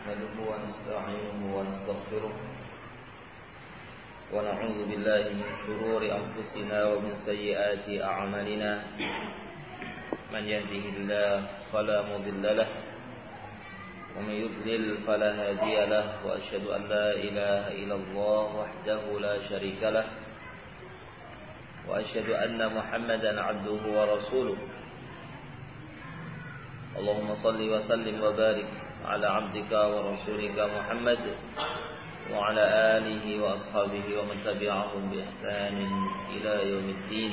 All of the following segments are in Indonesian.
نحمده ونستعينه ونستغفره ونعوذ بالله من شرور أنفسنا ومن سيئات أعمالنا من يهده الله فلا مضل له ومن يضلل فلا هادي له وأشهد أن لا إله إلا الله وحده لا شريك له وأشهد أن محمدا عبده ورسوله اللهم صل وسلم وبارك على عبدك ورسولك محمد وعلى آله وأصحابه ومن تبعهم بإحسان إلى يوم الدين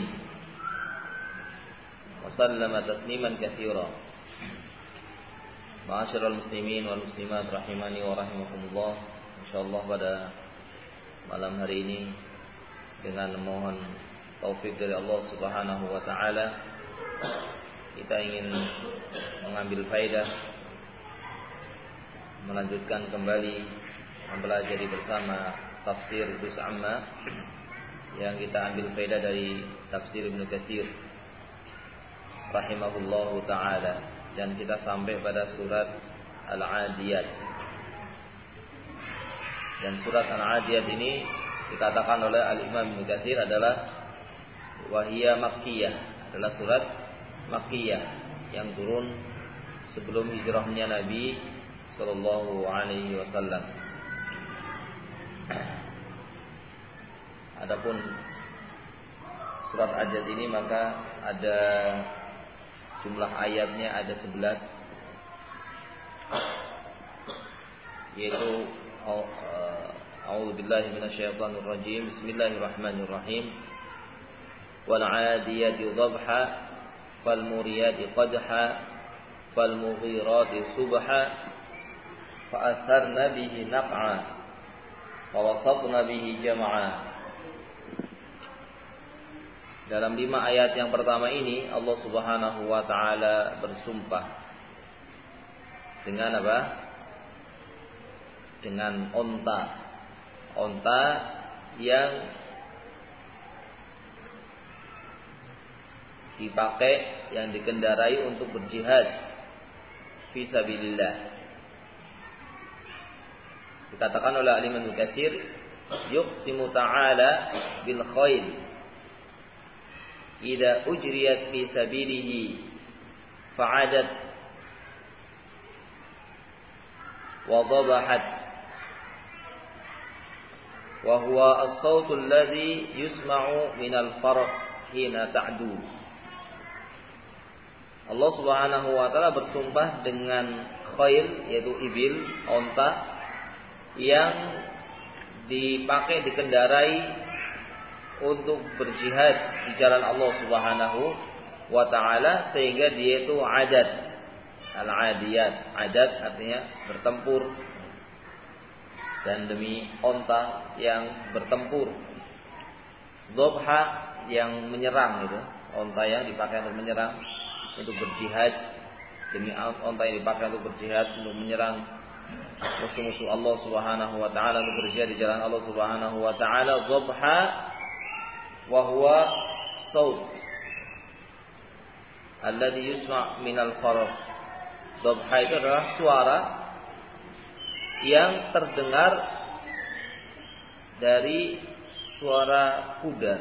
وسلم تسليما كثيرا. Ma'asyiral muslimin wal muslimat rahimani wa rahimakumullah. Insyaallah pada malam hari ini dengan mohon taufik dari Allah Subhanahu wa taala kita ingin mengambil faedah, melanjutkan kembali mempelajari bersama tafsir Juz Amma yang kita ambil faedah dari tafsir Ibnu Katsir rahimahullahu taala, dan kita sampai pada surat Al-Adiyat. Dan surat Al-Adiyat ini dikatakan oleh Al-Imam Ibnu Katsir adalah wahiyah makkiyah, adalah surat makkiyah yang turun sebelum hijrahnya Nabi sallallahu alaihi wasallam. Adapun surat Adiyat ini maka ada jumlah ayatnya ada 11, yaitu a'udzubillahi minasyaitonir rajim. Bismillahirrahmanirrahim. Wal 'adiyati dhabha fal muriyati qadha fal mughirati subha fa atharna bihi naq'a wa wasatna bihi jam'a. Dalam 5 ayat yang pertama ini Allah Subhanahu wa taala bersumpah dengan apa? Dengan onta. Onta yang dipakai, yang dikendarai untuk berjihad fi sabilillah. Dikatakan oleh Al-Imam Ibnu Katsir, yuqsimu ta'ala bil khail idza ujriyat fi sabilihi fa'adat wa dhabahat wa huwa as-sautu alladhi yusma'u min al-faras hina ta'du. Allah Subhanahu wa taala bersumpah dengan khail, yaitu ibil, onta yang dipakai, dikendarai untuk berjihad di jalan Allah Subhanahu wa taala, sehingga dia itu adat. Al-adiyat, adat artinya bertempur, dan demi onta yang bertempur. Dhabha yang menyerang, itu onta yang dipakai untuk menyerang, untuk berjihad, demi onta yang dipakai untuk berjihad, untuk menyerang musuh-musuh Allah Subhanahu wa taala, untuk berjihad di jalan Allah Subhanahu wa taala. Dhabha wa huwa saut alladhi yusma' minal faras. Dhabha itu adalah suara yang terdengar dari suara kuda.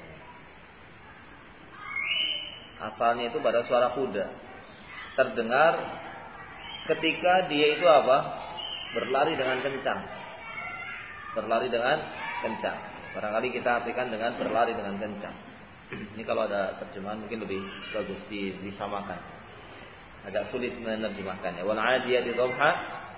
Asalnya itu pada suara kuda, terdengar ketika dia itu apa? Berlari dengan kencang. Berlari dengan kencang. Barangkali kita artikan dengan berlari dengan kencang. Ini kalau ada terjemahan mungkin lebih bagus disamakan. Agak sulit menerjemahkannya. Wal 'adiyati dhabha,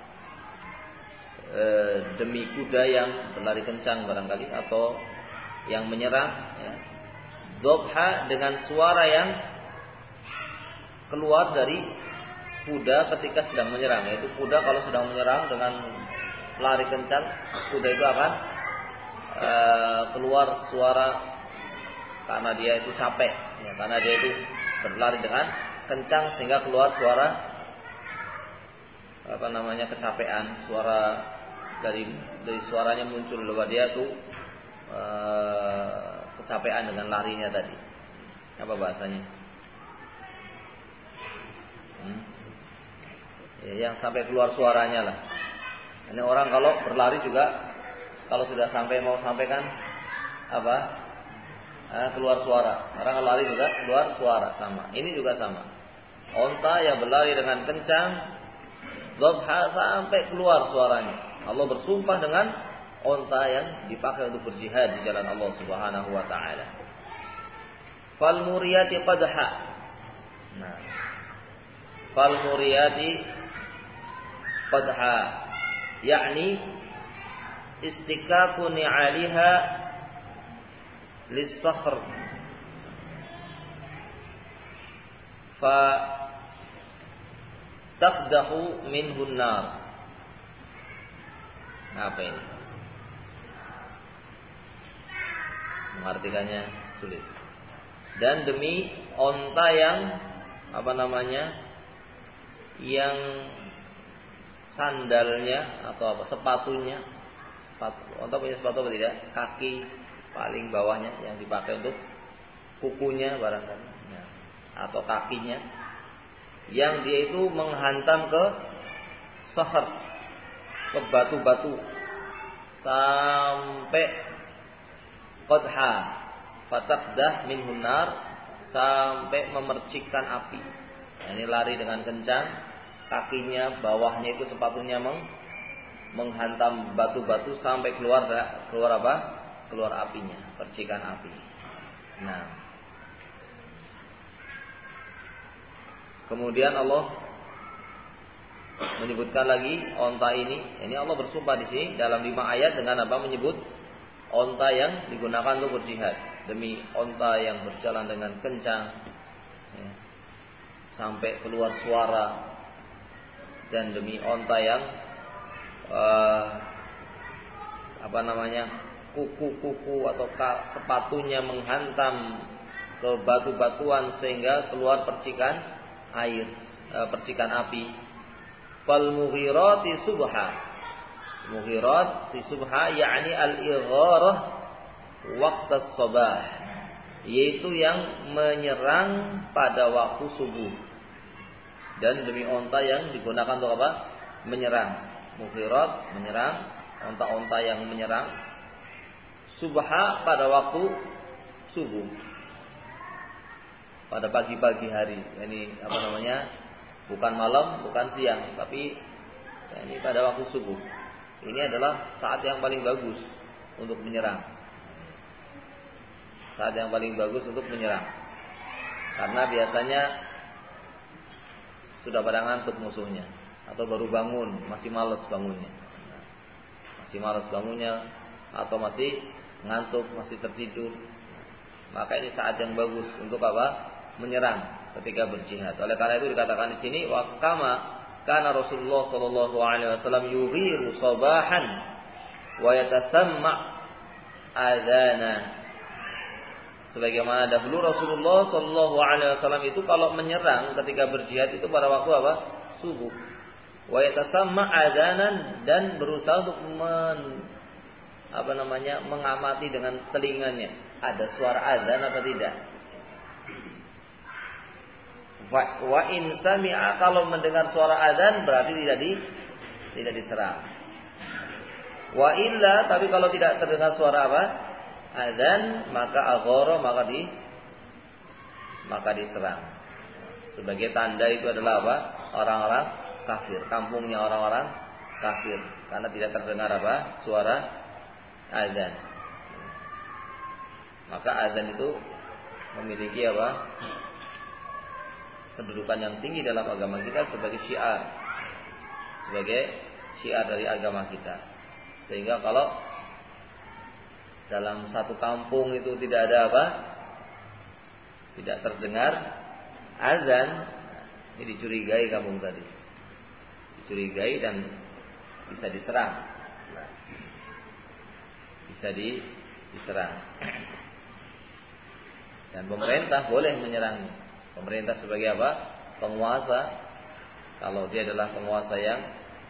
demi kuda yang berlari kencang barangkali, atau yang menyerang, ya. Dhabha dengan suara yang keluar dari kuda ketika sedang menyerang, yaitu kuda kalau sedang menyerang dengan lari kencang, kuda itu akan keluar suara karena dia itu capek, ya, karena dia itu berlari dengan kencang sehingga keluar suara kecapean, suara dari suaranya muncul bahwa dia itu kecapean dengan larinya tadi. Apa bahasanya? Ya, yang sampai keluar suaranya lah. Ini orang kalau berlari juga kalau sudah mau sampaikan keluar suara. Orang kalau lari juga keluar suara sama. Ini juga sama. Onta yang berlari dengan kencang, dhabha sampai keluar suaranya. Allah bersumpah dengan onta yang dipakai untuk berjihad di jalan Allah Subhanahu wa taala. Fal muriyati qadha. Nah. Fal muriyati qadha, yakni istikaku ni'aliha lis-sakhr. Fa taqdahu minhu an-nar. Apa ini? Mengartikannya sulit. Dan demi onta yang yang sandalnya atau sepatunya, onta punya sepatu atau tidak? Kaki paling bawahnya yang dipakai untuk kukunya barangkali, atau kakinya, yang dia itu menghantam ke sahar, ke batu-batu sampai qadha, fataqdah minhun nar, sampai memercikkan api. Ini lari dengan kencang, kakinya bawahnya itu sepatunya menghantam batu-batu sampai keluar apa? Keluar apinya, percikan api. Nah, kemudian Allah menyebutkan lagi onta ini Allah bersumpah di sini dalam 5 ayat dengan apa? Menyebut onta yang digunakan untuk berjihad. Demi onta yang berjalan dengan kencang, sampai keluar suara, dan demi onta yang kuku atau sepatunya menghantam ke batu-batuan sehingga keluar percikan air, percikan api. Fal mughirati subha. Mughirati subha yakni al-igharah waqt as-sabah, yaitu yang menyerang pada waktu subuh. Dan demi onta yang digunakan untuk apa? Menyerang. Mughirat menyerang, onta-onta yang menyerang. Subha pada waktu subuh, pada pagi-pagi hari. Ini bukan malam, bukan siang, tapi ini pada waktu subuh. Ini adalah saat yang paling bagus untuk menyerang. Saat yang paling bagus untuk menyerang. Karena biasanya sudah pada ngantuk musuhnya, atau baru bangun, masih malas bangunnya. Atau masih ngantuk, masih tertidur. Maka ini saat yang bagus untuk apa? Menyerang ketika berjihad. Oleh karena itu dikatakan di sini, wa kama kana Rasulullah sallallahu alaihi wasallam yughiru sabahan wa yatasamma adzana. Sebagaimana dahulu Rasulullah sallallahu alaihi wasallam itu kalau menyerang ketika berjihad itu pada waktu apa? Subuh. Wa yatasamma adzanan, dan berusaha untuk mengamati dengan telinganya, ada suara azan atau tidak. Wa in sami'a, kalau mendengar suara azan berarti tidak diserang. Wa illa, tapi kalau tidak terdengar suara apa? Azan, maka aghara, maka diserang. Sebagai tanda itu adalah apa? Orang-orang kafir, kampungnya orang-orang kafir, karena tidak terdengar apa? Suara azan. Maka azan itu memiliki apa? Kedudukan yang tinggi dalam agama kita sebagai syiar. Sebagai syiar dari agama kita. Sehingga kalau dalam satu kampung itu tidak ada apa? Tidak terdengar azan, ini dicurigai kampung tadi. Dicurigai dan bisa diserang. Diserang. Dan pemerintah boleh menyerang. Pemerintah sebagai apa? Penguasa. Kalau dia adalah penguasa yang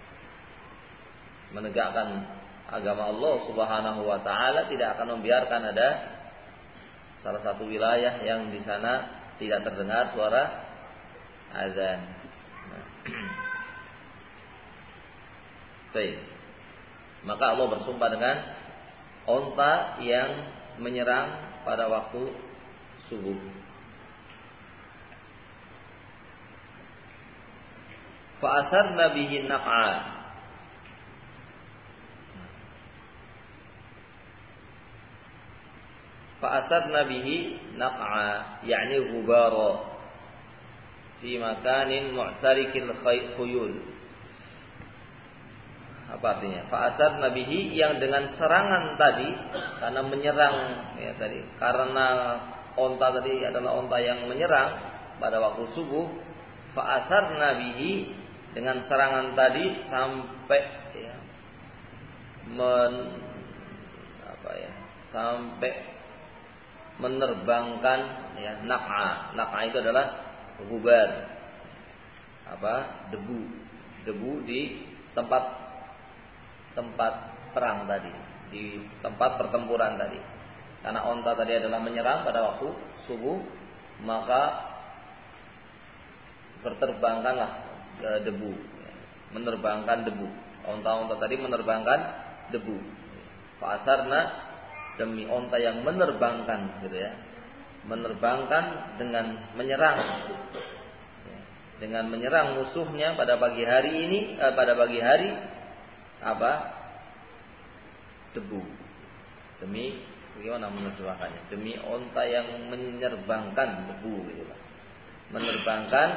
menegakkan agama Allah Subhanahu wa taala, tidak akan membiarkan ada salah satu wilayah yang di sana tidak terdengar suara azan. Baik. Maka Allah bersumpah dengan onta yang menyerang pada waktu subuh. Fa'asarna bihi naq'a. Fa'asarna bihi naq'a, yakni ghubara fi makanin mu'tarikil khuyul. Apa artinya? Fa'asarna bihi, yang dengan serangan tadi, karena menyerang ya tadi, karena onta tadi adalah onta yang menyerang pada waktu subuh. Fa'asarna bihi, dengan serangan tadi sampai ya, sampai menerbangkan ya naq'a. Naq'a itu adalah gubar, debu di tempat perang tadi, di tempat pertempuran tadi. Karena onta tadi adalah menyerang pada waktu subuh, maka berterbangkanlah debu, menerbangkan debu. Onta-onta tadi menerbangkan debu. Fa'asarna, demi onta yang menerbangkan, gitu ya, menerbangkan dengan menyerang, dengan menyerang musuhnya pada pagi hari ini, pada pagi hari apa? Debu. Demi, bagaimana menerjemahkannya? Demi onta yang menyerbangkan debu, gitu lah. Menerbangkan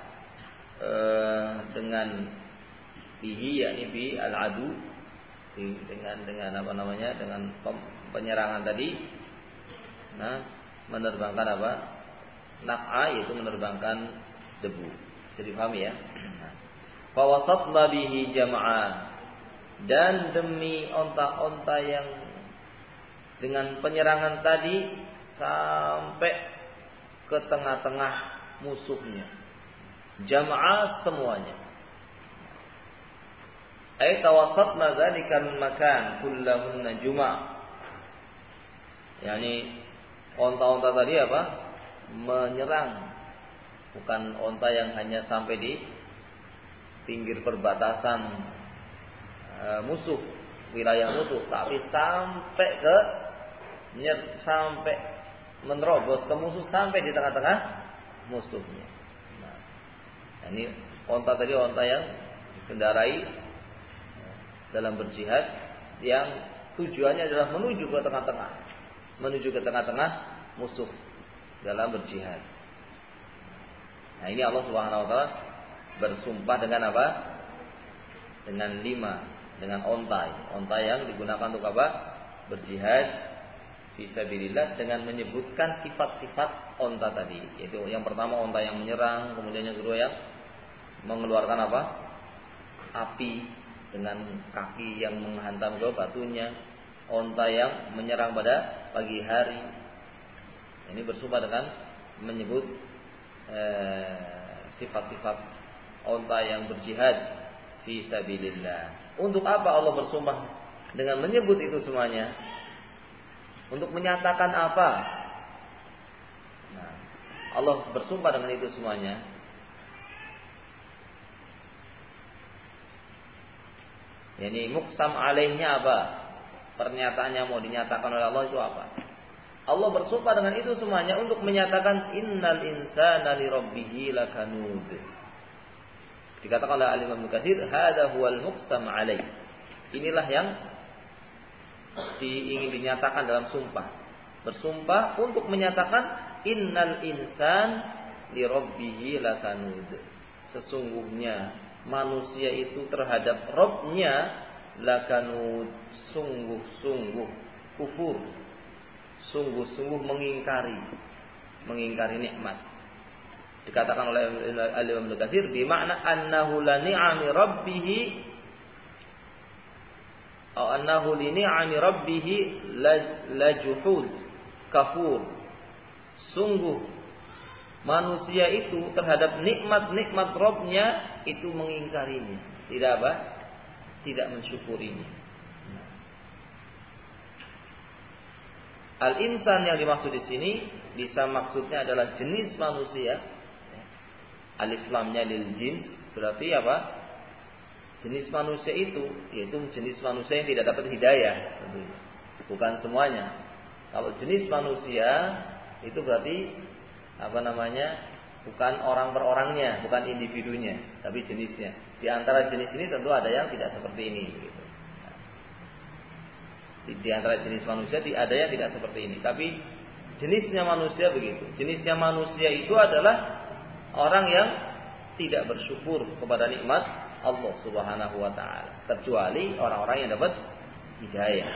dengan bihi, yakni bi al-adu, dengan apa namanya? Dengan penyerangan tadi. Nah, menerbangkan apa? Naq'a, yaitu menerbangkan debu. Bisa dipahami ya? Fa wasatna bihi jam'a, dan demi onta-onta yang dengan penyerangan tadi sampai ke tengah-tengah musuhnya. Jam'a, semuanya. Ai tawassatna dzalikal makan kullahunna juma'. Yani onta-onta tadi apa? Menyerang. Bukan onta yang hanya sampai di pinggir perbatasan musuh, wilayah musuh, tapi sampai menerobos ke musuh, sampai di tengah-tengah musuhnya. Nah, ini onta tadi onta yang dikendarai dalam berjihad, yang tujuannya adalah menuju ke tengah-tengah musuh dalam berjihad. Nah, ini Allah Subhanahu wa taala bersumpah dengan apa? Dengan 5, dengan onta yang digunakan untuk apa? Berjihad fisabilillah, dengan menyebutkan sifat-sifat onta tadi. Yaitu yang pertama onta yang menyerang, kemudian yang kedua yang mengeluarkan apa? Api dengan kaki yang menghantam ke batunya. Onta yang menyerang pada pagi hari. Ini bersumpah dengan menyebut sifat-sifat onta yang berjihad fi sabilillah. Untuk apa Allah bersumpah dengan menyebut itu semuanya? Untuk menyatakan apa? Nah, Allah bersumpah dengan itu semuanya. Yani muqsam alaihnya apa? Pernyataannya mau dinyatakan oleh Allah itu apa? Allah bersumpah dengan itu semuanya untuk menyatakan innal insana li rabbih lakanud. Dikatakan oleh Al-Imam Al-Katsir, hadza huwal muqsam alaih. Inilah yang ingin dinyatakan dalam sumpah. Bersumpah untuk menyatakan innal insan li rabbih lakanud. Sesungguhnya manusia itu terhadap Rabb-nya lakanud, sungguh-sungguh kufur, sungguh-sungguh mengingkari nikmat. Dikatakan oleh Al-Imam Al-Katsir bermakna annahu la ni'ami rabbih atau annahu li ni'ami rabbih la juhud kafur. Sungguh manusia itu terhadap nikmat-nikmat Rabb-nya itu mengingkarinya, tidak apa? Tidak mensyukurinya. Al-insan yang dimaksud di sini bisa maksudnya adalah jenis manusia. Alif lamnya lil jins, berarti apa? jenis manusia itu yaitu jenis manusia yang tidak dapat hidayah tentunya. Bukan semuanya. Kalau jenis manusia itu berarti bukan orang per orangnya, bukan individunya, tapi jenisnya. Di antara jenis ini tentu ada yang tidak seperti ini gitu. Di antara jenis manusia ada yang tidak seperti ini, tapi jenisnya manusia begitu. Jenisnya manusia itu adalah orang yang tidak bersyukur kepada nikmat Allah Subhanahu wa taala, kecuali orang-orang yang dapat hidayah.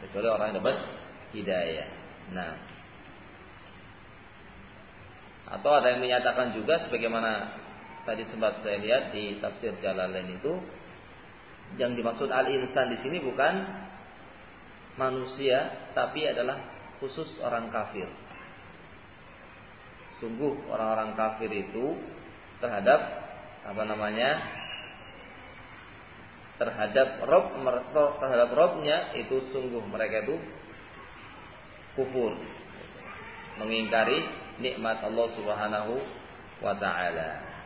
Nah, atau ada yang menyatakan juga sebagaimana tadi sempat saya lihat di tafsir Jalalain itu, yang dimaksud al-insan di sini bukan manusia, tapi adalah khusus orang kafir. Sungguh orang-orang kafir itu terhadap terhadap Robnya itu sungguh mereka itu kufur, mengingkari nikmat Allah Subhanahu wa taala.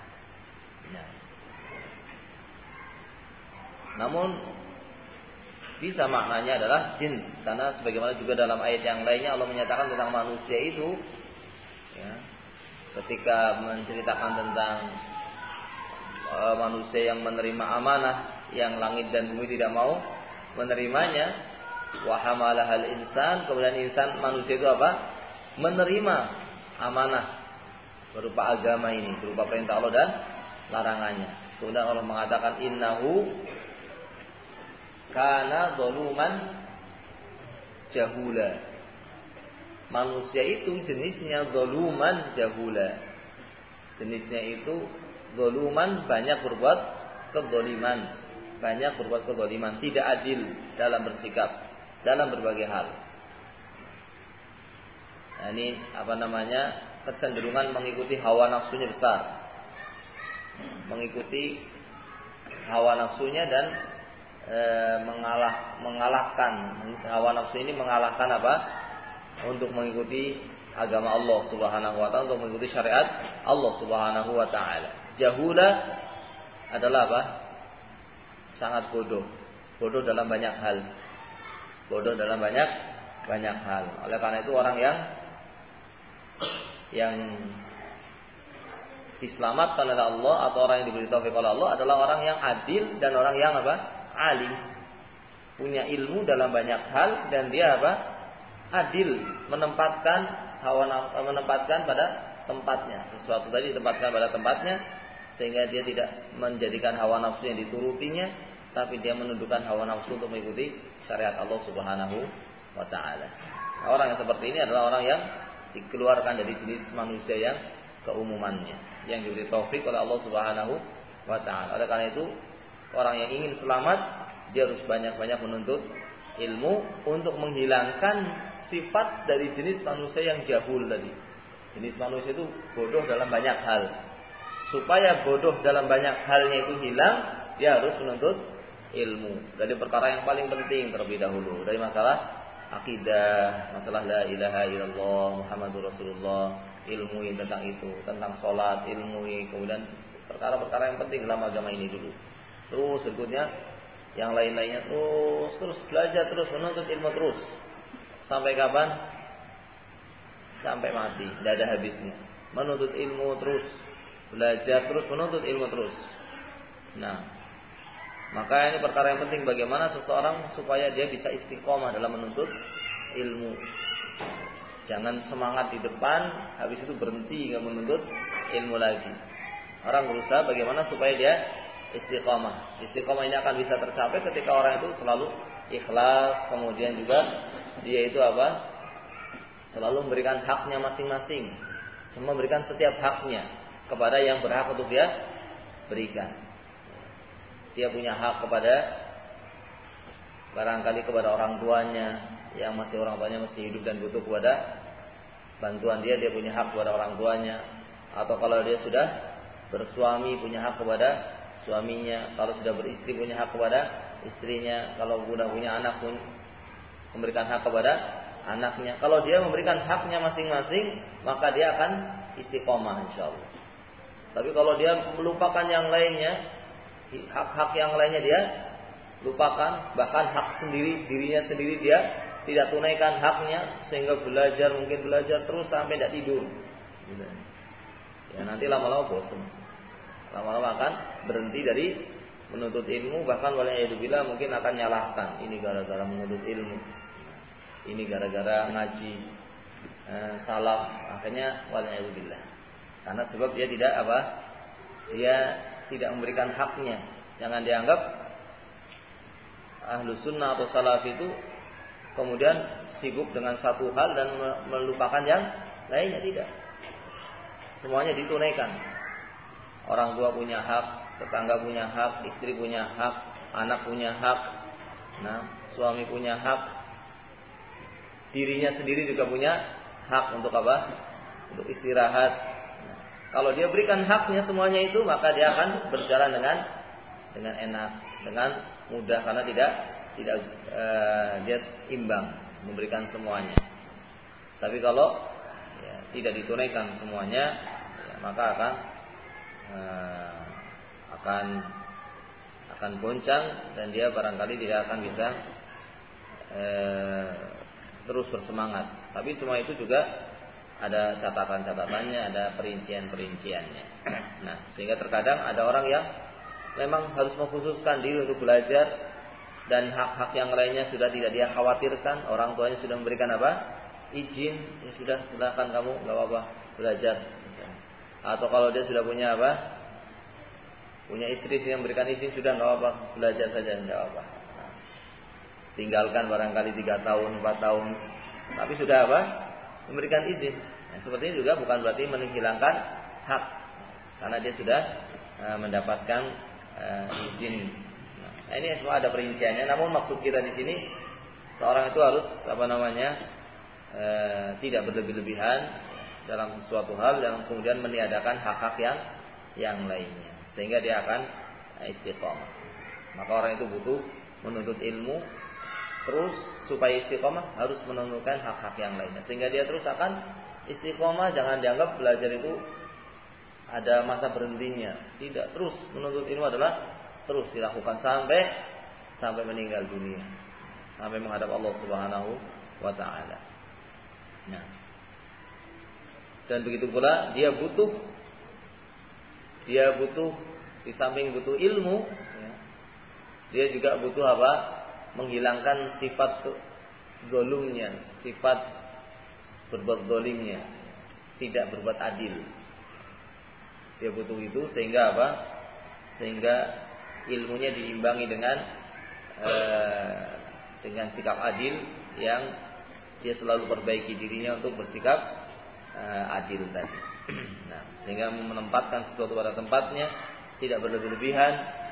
Namun bisa maknanya adalah jin, karena sebagaimana juga dalam ayat yang lainnya Allah menyatakan tentang manusia itu, ketika menceritakan tentang manusia yang menerima amanah yang langit dan bumi tidak mau menerimanya, wa hamalahal insan, kemudian insan manusia itu menerima amanah berupa agama ini, berupa perintah Allah dan larangannya. Kemudian Allah mengatakan innahu kana zaluman jahula. Manusia itu jenisnya zaluman jahula. Jenisnya itu zaluman, banyak berbuat kezaliman, tidak adil dalam bersikap dalam berbagai hal. Nah, ini kecenderungan mengikuti hawa nafsunya besar. Mengikuti hawa nafsunya dan mengalahkan hawa nafsu ini, mengalahkan untuk mengikuti agama Allah Subhanahu wa taala, untuk mengikuti syariat Allah Subhanahu wa taala. Jahula adalah sangat bodoh dalam banyak hal. Oleh karena itu orang yang diselamatkan oleh Allah atau orang yang diberi taufik oleh Allah adalah orang yang adil dan orang yang alim, punya ilmu dalam banyak hal, dan dia adil, menempatkan pada tempatnya. Sesuatu tadi ditempatkan pada tempatnya, sehingga dia tidak menjadikan hawa nafsu yang diturutinya, tapi dia menundukkan hawa nafsu untuk mengikuti syariat Allah Subhanahu wa taala. Nah, orang yang seperti ini adalah orang yang dikeluarkan dari jenis manusia yang keumumannya, yang diberi taufik oleh Allah Subhanahu wa taala. Oleh karena itu, orang yang ingin selamat, dia harus banyak-banyak menuntut ilmu untuk menghilangkan sifat dari jenis manusia yang jahul tadi. Jenis manusia itu bodoh dalam banyak hal. Supaya bodoh dalam banyak halnya itu hilang, dia harus menuntut ilmu dari perkara yang paling penting terlebih dahulu, dari masalah akidah, masalah la ilaha illallah Muhammadur Rasulullah, ilmu tentang itu, tentang sholat, ilmu kemudian perkara-perkara yang penting dalam agama ini dulu. Terus berikutnya yang lain-lainnya terus belajar, terus menuntut ilmu terus. Sampai kapan? Sampai mati, tidak ada habisnya. Menuntut ilmu terus, belajar terus, menuntut ilmu terus. Nah, maka ini perkara yang penting, bagaimana seseorang supaya dia bisa istiqomah dalam menuntut ilmu. Jangan semangat di depan, habis itu berhenti nggak menuntut ilmu lagi. Orang berusaha bagaimana supaya dia istiqomah. Istiqomah ini akan bisa tercapai ketika orang itu selalu ikhlas, kemudian juga dia itu selalu memberikan haknya masing-masing, memberikan setiap haknya kepada yang berhak untuk dia berikan. Dia punya hak barangkali kepada orang tuanya yang orang tuanya masih hidup dan butuh kepada bantuan dia punya hak kepada orang tuanya. Atau kalau dia sudah bersuami, punya hak kepada suaminya. Kalau sudah beristri, punya hak kepada istrinya. Kalau sudah punya anak pun memberikan hak kepada anaknya. Kalau dia memberikan haknya masing-masing, maka dia akan istiqomah insyaallah. Tapi kalau dia melupakan yang lainnya, hak-hak yang lainnya dia lupakan, bahkan hak sendiri, dirinya sendiri dia tidak tunaikan haknya, sehingga mungkin belajar terus sampai tidak tidur. Ya nanti lama-lama bosan, lama-lama akan berhenti dari menuntut ilmu, bahkan waliyadzubillah mungkin akan nyalahkan, ini gara-gara menuntut ilmu, ini gara-gara ngaji salaf, akhirnya waliyadzubillah. Karena sebab dia dia tidak memberikan haknya. Jangan dianggap ahlus sunnah atau salaf itu kemudian sibuk dengan satu hal dan melupakan yang lainnya. Tidak. Semuanya ditunaikan. Orang tua punya hak, tetangga punya hak, istri punya hak, anak punya hak, suami punya hak, dirinya sendiri juga punya hak untuk untuk istirahat. Kalau dia berikan haknya semuanya itu, maka dia akan berjalan dengan enak, dengan mudah, karena tidak dia imbang memberikan semuanya. Tapi kalau tidak ditunaikan semuanya, maka akan goncang, dan dia barangkali tidak akan bisa terus bersemangat. Tapi semua itu juga ada catatan-catatannya, ada perincian-perinciannya. Nah, sehingga terkadang ada orang yang memang harus mengkhususkan diri untuk belajar, dan hak-hak yang lainnya sudah tidak dia khawatirkan. Orang tuanya sudah memberikan izin, ya sudah, silakan kamu, nggak apa-apa belajar. Atau kalau dia sudah punya punya istri yang memberikan izin, sudah nggak apa-apa belajar saja, nggak apa-apa. Tinggalkan barangkali 3 tahun, 4 tahun, tapi sudah memberikan izin. Nah, seperti ini juga bukan berarti menghilangkan hak, karena dia sudah mendapatkan izin. Nah, ini semua ada perinciannya. Namun maksud kita di sini, seorang itu harus tidak berlebih-lebihan dalam sesuatu hal dan kemudian meniadakan hak-hak yang lainnya, sehingga dia akan istiqomah. Maka orang itu butuh menuntut ilmu terus, supaya istiqomah harus menentukan hak-hak yang lainnya, sehingga dia terus akan istiqomah. Jangan dianggap belajar itu ada masa berhentinya. Tidak, terus menuntut ilmu adalah terus dilakukan sampai meninggal dunia, sampai menghadap Allah Subhanahu wa taala. Nah, dan begitu pula dia butuh di samping butuh ilmu, dia juga butuh menghilangkan sifat zalimnya, sifat berbuat zalimnya, tidak berbuat adil. Dia butuh itu sehingga sehingga ilmunya diimbangi dengan sikap adil, yang dia selalu perbaiki dirinya untuk bersikap adil tadi. Nah, sehingga menempatkan sesuatu pada tempatnya, tidak berlebih-lebihan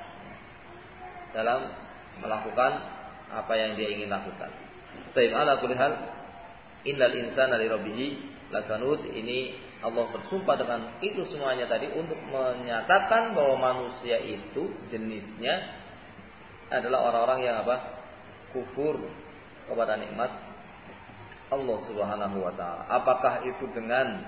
dalam melakukan apa yang dia ingin lakukan. Baik, ala kulli hal, innal insana li rabbih lakanud. Ini Allah bersumpah dengan itu semuanya tadi untuk menyatakan bahwa manusia itu jenisnya adalah orang-orang yang kufur kepada nikmat Allah Subhanahu wa taala. Apakah itu dengan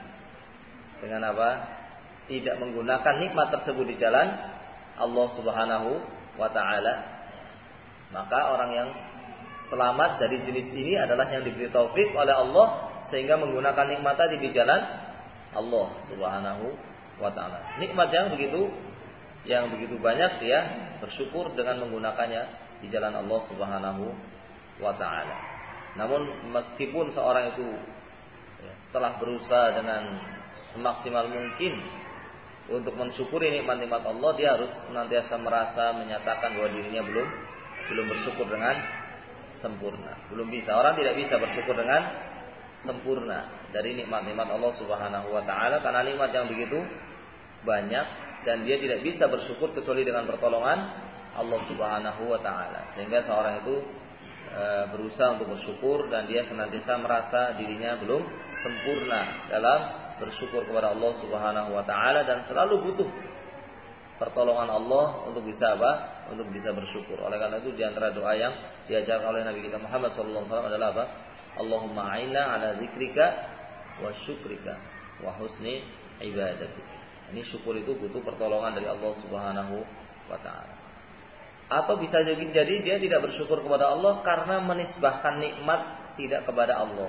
tidak menggunakan nikmat tersebut di jalan Allah Subhanahu wa taala? Maka orang yang selamat dari jenis ini adalah yang diberi taufik oleh Allah sehingga menggunakan nikmat tadi di jalan Allah Subhanahu wa taala. Nikmat yang begitu banyak, dia bersyukur dengan menggunakannya di jalan Allah Subhanahu wa taala. Namun meskipun seorang itu setelah berusaha dengan semaksimal mungkin untuk mensyukuri nikmat-nikmat Allah, dia harus senantiasa merasa menyatakan bahwa dirinya belum bersyukur dengan sempurna. Belum bisa. Orang tidak bisa bersyukur dengan sempurna dari nikmat-nikmat Allah Subhanahu wa taala, karena nikmat yang begitu banyak dan dia tidak bisa bersyukur kecuali dengan pertolongan Allah Subhanahu wa taala. Sehingga seorang itu berusaha untuk bersyukur, dan dia senantiasa merasa dirinya belum sempurna dalam bersyukur kepada Allah Subhanahu wa taala, dan selalu butuh pertolongan Allah untuk bisa untuk bisa bersyukur. Oleh karena itu di antara doa yang diajarkan oleh Nabi kita Muhammad sallallahu alaihi wasallam adalah Allahumma a'inna ala zikrika wa syukrika wa husni ibadatik. Ini syukur itu butuh pertolongan dari Allah Subhanahu wa ta'ala. Atau bisa jadi dia tidak bersyukur kepada Allah karena menisbahkan nikmat tidak kepada Allah.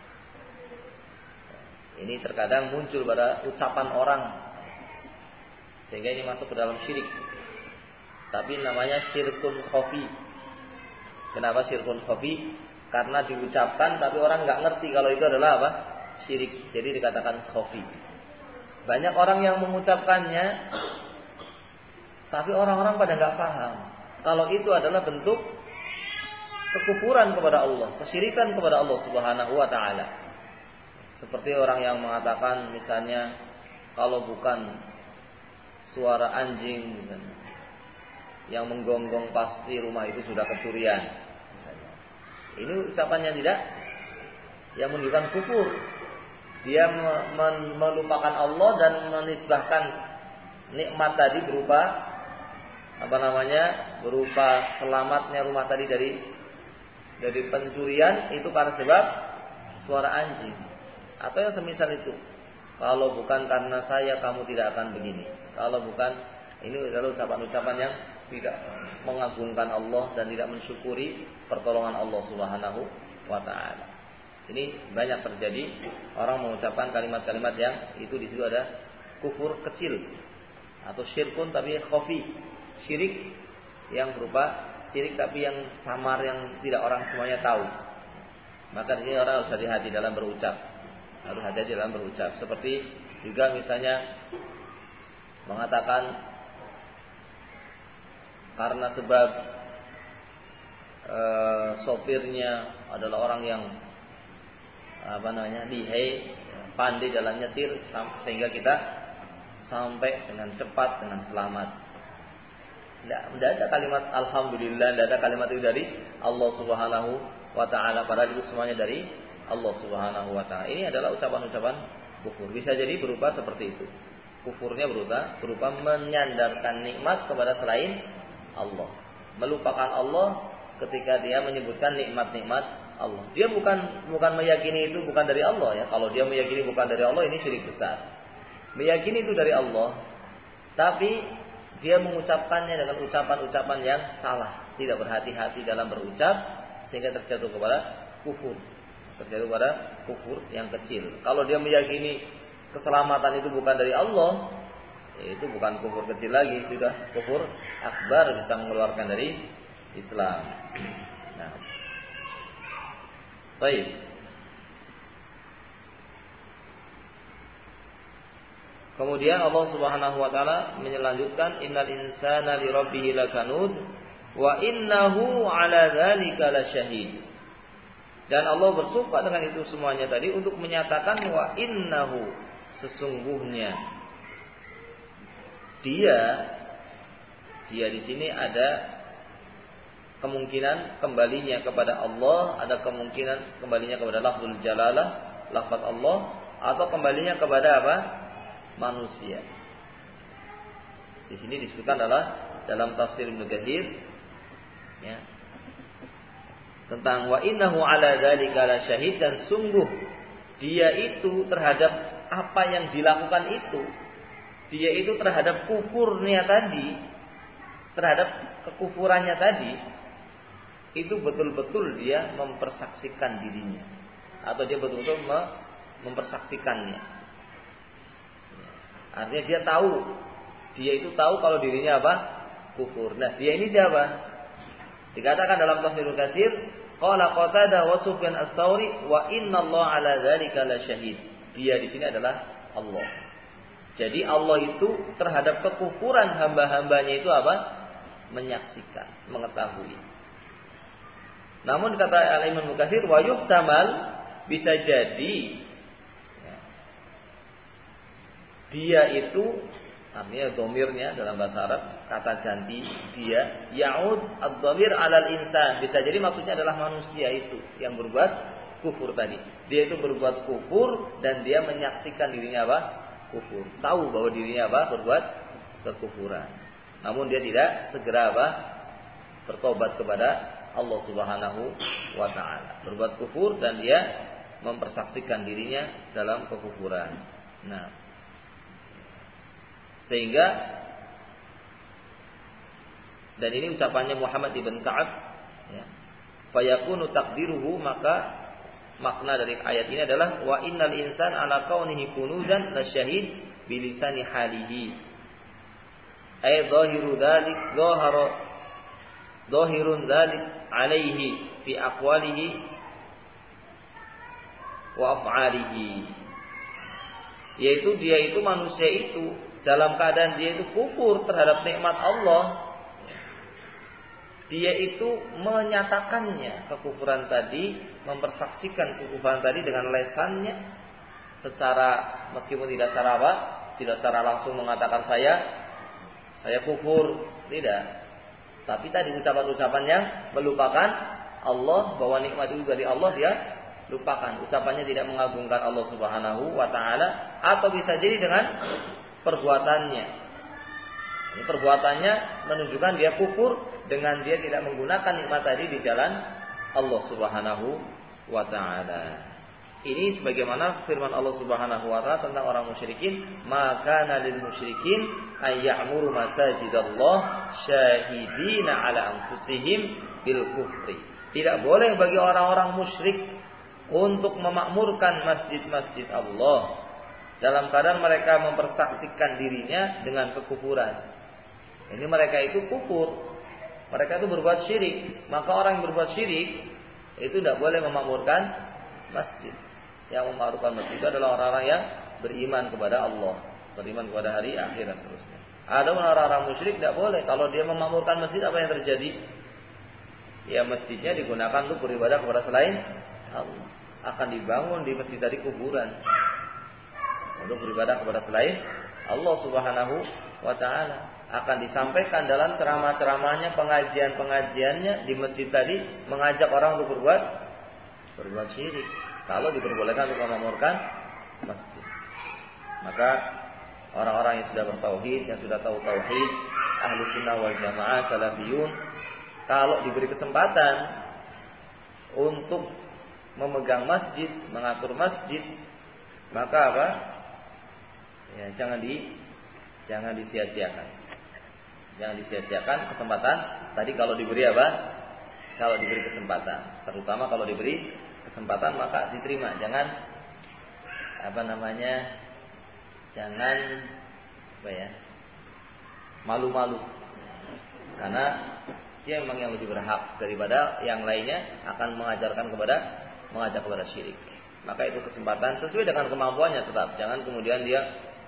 Ini terkadang muncul pada ucapan orang, sehingga ini masuk ke dalam syirik. Tapi namanya syirkun khafi. Kenapa syirkun khafi? Karena diucapkan tapi orang nggak ngerti kalau itu adalah apa? Syirik. Jadi dikatakan khafi. Banyak orang yang mengucapkannya, tapi orang-orang pada nggak paham kalau itu adalah bentuk kekufuran kepada Allah, kesyirikan kepada Allah Subhanahu wa taala. Seperti orang yang mengatakan misalnya, kalau bukan suara anjing misalnya yang menggonggong pasti rumah itu sudah kecurian. Ini ucapannya tidak yang menunjukkan kufur. Dia melupakan Allah dan menisbahkan nikmat tadi berupa berupa selamatnya rumah tadi dari pencurian itu karena sebab suara anjing atau yang semisal itu. Kalau bukan karena saya kamu tidak akan begini. Kalau bukan, ini adalah ucapan-ucapan yang tidak mengagungkan Allah dan tidak mensyukuri pertolongan Allah Subhanahu wa taala. Ini banyak terjadi orang mengucapkan kalimat-kalimat yang itu di situ ada kufur kecil atau syirkun tapi khafi. Syirik yang berupa syirik tapi yang samar, yang tidak orang semuanya tahu. Maka ini orang harus hati-hati dalam berucap. Harus hati-hati dalam berucap. Seperti juga misalnya mengatakan karena sebab sopirnya adalah orang yang lihai, pandai dalam nyetir sehingga kita sampai dengan cepat, dengan selamat. Tidak ada kalimat alhamdulillah, tidak ada kalimat itu dari Allah Subhanahu wa taala, padahal itu semuanya dari Allah Subhanahu wa taala. Ini adalah ucapan-ucapan kufur. Bisa jadi berupa seperti itu. Kufurnya berupa menyandarkan nikmat kepada selain Allah. Melupakan Allah ketika dia menyebutkan nikmat-nikmat Allah. Dia bukan meyakini itu bukan dari Allah ya. Kalau dia meyakini bukan dari Allah, ini syirik besar. Meyakini itu dari Allah, tapi dia mengucapkannya dengan ucapan-ucapan yang salah, tidak berhati-hati dalam berucap sehingga terjatuh kepada kufur. Terjatuh kepada kufur yang kecil. Kalau dia meyakini keselamatan itu bukan dari Allah, itu bukan kufur kecil lagi, sudah kufur akbar, bisa mengeluarkan dari Islam. Nah. Baik. Kemudian Allah Subhanahu wa taala menyelanjutkan innal insana li rabbih lakanud wa innahu ala dzalika lasyahid. Dan Allah bersumpah dengan itu semuanya tadi untuk menyatakan wa innahu, sesungguhnya dia di sini ada kemungkinan kembalinya kepada Allah, ada kemungkinan kembalinya kepada lafzul jalalah, lafaz Allah, atau kembalinya kepada apa? Manusia. Di sini disebutkan adalah dalam tafsir Ibnu Katsir ya, tentang wa innahu ala dzalika lasyahid, dan sungguh dia itu terhadap apa yang dilakukan itu, dia itu terhadap kufurnya tadi, terhadap kekufurannya tadi, itu betul-betul dia mempersaksikan dirinya, atau dia betul-betul mempersaksikannya. Artinya dia itu tahu kalau dirinya apa? Kufur. Nah, dia ini siapa? Dikatakan dalam tafsir Ibnu Katsir, qala Qatadah wa Sufyan ats-Tsauri wa innallaha ala dzalika lasyahid. Dia di sini adalah Allah. Jadi Allah itu terhadap kekufuran hamba-hambanya itu apa? Menyaksikan, mengetahui. Namun kata Al-Imam Ibnu Katsir, wa yuhtamal, bisa jadi dia itu, artinya domirnya dalam bahasa Arab, kata ganti dia, ya'ud ad-dhamir 'alal insan, bisa jadi maksudnya adalah manusia itu yang berbuat kufur tadi. Dia itu berbuat kufur dan dia menyaksikan dirinya apa? Kufur. Tahu bahwa dirinya apa? Berbuat kekufuran. Namun dia tidak segera apa? Bertobat kepada Allah Subhanahu wa taala. Berbuat kufur dan dia mempersaksikan dirinya dalam kekufuran. Nah, sehingga Dan ini ucapannya Muhammad ibn Ka'ab, ya. Fayakunu takdiruhu, maka makna dari ayat ini adalah wa innal insan ala kaunihi kunuzan la syahid bilisani halihi. Ay zahiru dzalik zahirun dzalik alaihi fi aqwalihi wa af'alihi. Yaitu dia itu manusia itu dalam keadaan dia itu kufur terhadap nikmat Allah. Dia itu menyatakannya kekufuran tadi, mempersaksikan kekufuran tadi dengan lesannya, secara meskipun tidak secara apa, tidak secara langsung mengatakan saya kufur, tidak. Tapi tadi ucapan-ucapan yang melupakan Allah, bahwa nikmat itu dari Allah, dia lupakan. Ucapannya tidak mengagungkan Allah Subhanahu wa taala, atau bisa jadi dengan perbuatannya. Ini perbuatannya menunjukkan dia kufur dengan dia tidak menggunakan nikmat tadi di jalan Allah Subhanahu wa taala. Ini sebagaimana firman Allah Subhanahu wa taala tentang orang musyrikin, maka lil musyrikin ay ya'muru masajidallah syahidina ala anfusihim bil kufri. Tidak boleh bagi orang-orang musyrik untuk memakmurkan masjid-masjid Allah dalam keadaan mereka mempersaksikan dirinya dengan kekufuran. Ini mereka itu kufur, mereka itu berbuat syirik. Maka orang yang berbuat syirik itu tidak boleh memakmurkan masjid. Yang memakmurkan masjid itu adalah orang-orang yang beriman kepada Allah, beriman kepada hari akhir dan seterusnya. Ada orang-orang musyrik tidak boleh. Kalau dia memakmurkan masjid, apa yang terjadi? Ya, masjidnya digunakan untuk beribadah kepada selain Allah. Akan dibangun di masjid tadi kuburan untuk beribadah kepada selain Allah Subhanahu wa taala. Akan disampaikan dalam ceramah-ceramahnya, pengajian-pengajiannya di masjid tadi, mengajak orang untuk berbuat syirik. Kalau diperbolehkan untuk memakmurkan masjid, maka orang-orang yang sudah bertauhid, yang sudah tahu tauhid, ahlu sunnah wal jamaah, salafiyun, kalau diberi kesempatan untuk memegang masjid, mengatur masjid, maka apa? Ya, jangan disia-siakan. Jangan disia-siakan kesempatan tadi kalau diberi apa? Kalau diberi kesempatan, terutama kalau diberi kesempatan maka diterima. Jangan jangan malu-malu. Karena dia memang yang lebih berhak daripada yang lainnya akan mengajak kepada syirik. Maka itu kesempatan sesuai dengan kemampuannya tetap. Jangan kemudian dia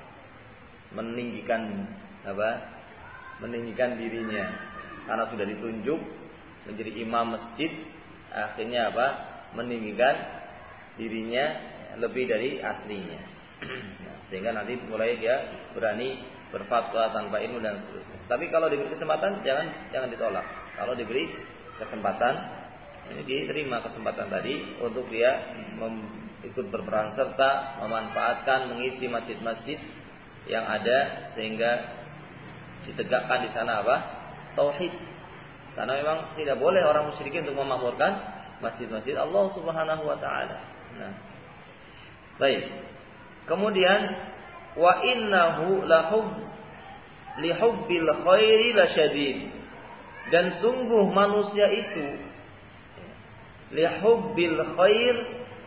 meninggikan dirinya karena sudah ditunjuk menjadi imam masjid, akhirnya meninggikan dirinya lebih dari aslinya. Sehingga nanti mulai dia berani berfatwa tanpa ilmu dan seterusnya. Tapi kalau diberi kesempatan jangan ditolak. Kalau diberi kesempatan, ini diterima kesempatan tadi untuk dia ikut berperan serta memanfaatkan, mengisi masjid-masjid yang ada sehingga ditegakkan di sana tauhid. Karena memang tidak boleh orang musyrikin untuk memakmurkan masjid-masjid Allah Subhanahu wa taala. Nah. Baik. Kemudian wa innahu lihubbil khairi lasyadid. Dan sungguh manusia itu lihubbil khair,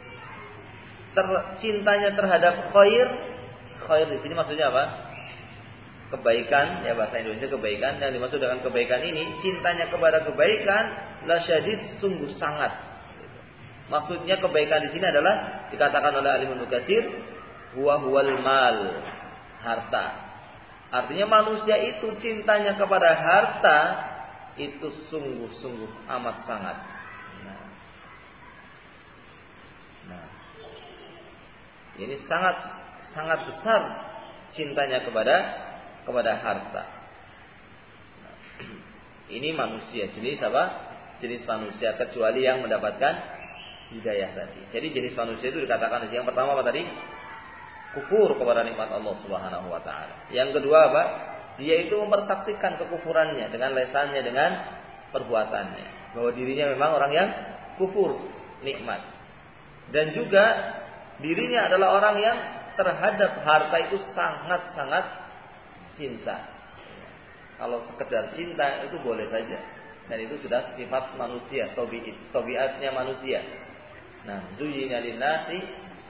cintanya terhadap khair. Khair di sini maksudnya apa? Kebaikan, ya bahasa Indonesia kebaikan. Dan dimaksud dengan kebaikan ini, cintanya kepada kebaikan lasyadid, sungguh sangat. Maksudnya kebaikan di sini adalah dikatakan oleh Al-Imam Ibnu Katsir, huwal mal, harta. Artinya manusia itu cintanya kepada harta itu sungguh-sungguh amat sangat. Nah, ini sangat besar cintanya kepada harta. Nah, ini manusia, jenis apa? Jenis manusia kecuali yang mendapatkan hidayah tadi. Jadi jenis manusia itu dikatakan yang pertama apa tadi? Kufur kepada nikmat Allah Subhanahu wa taala. Yang kedua apa? Dia itu mempersaksikan kekufurannya dengan lesannya, dengan perbuatannya, bahwa dirinya memang orang yang kufur nikmat. Dan juga dirinya adalah orang yang terhadap harta itu sangat-sangat cinta. Kalau sekedar cinta itu boleh saja. Dan itu sudah sifat manusia, tabiatnya manusia. Nah, zuyyina lin-nasi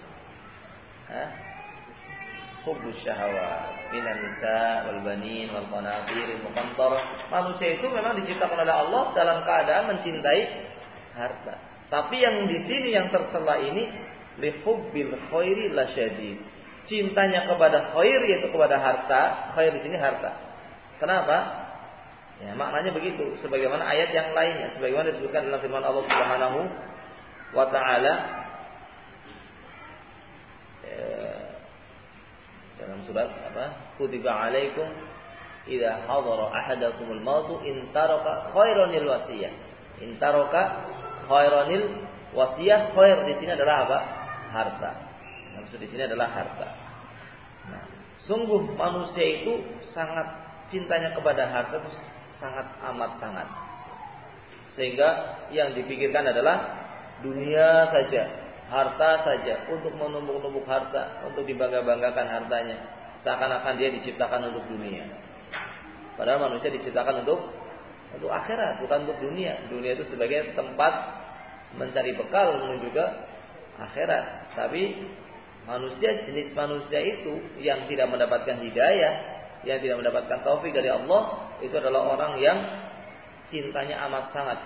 hubbus syahawat minan nisa wal banin wal qanatir muqantarah. Manusia itu memang diciptakan oleh Allah dalam keadaan mencintai harta. Tapi yang di sini yang tercela ini li hubbil khairi lasyadid. Cintanya kepada khair yaitu kepada harta. Khair di sini harta. Kenapa? Ya, maknanya begitu. Sebagaimana ayat yang lainnya, sebagaimana disebutkan dalam firman Allah Subhanahu wa taala dalam surat Kutiba alaikum idza hadara ahadakumul mautu in taraka khairanil wasiyah. In taraka khairanil wasiyah, khair di sini adalah apa? Harta. Maksud di sini adalah harta. Nah, sungguh manusia itu sangat cintanya kepada harta itu sangat amat sangat. Sehingga yang dipikirkan adalah dunia saja, harta saja, untuk menumpuk-numpuk harta, untuk dibangga-banggakan hartanya, seakan-akan dia diciptakan untuk dunia. Padahal manusia diciptakan untuk akhirat, bukan untuk dunia. Dunia itu sebagai tempat mencari bekal menuju ke akhirat. Tapi jenis manusia itu yang tidak mendapatkan hidayah, yang tidak mendapatkan taufik dari Allah, itu adalah orang yang cintanya amat sangat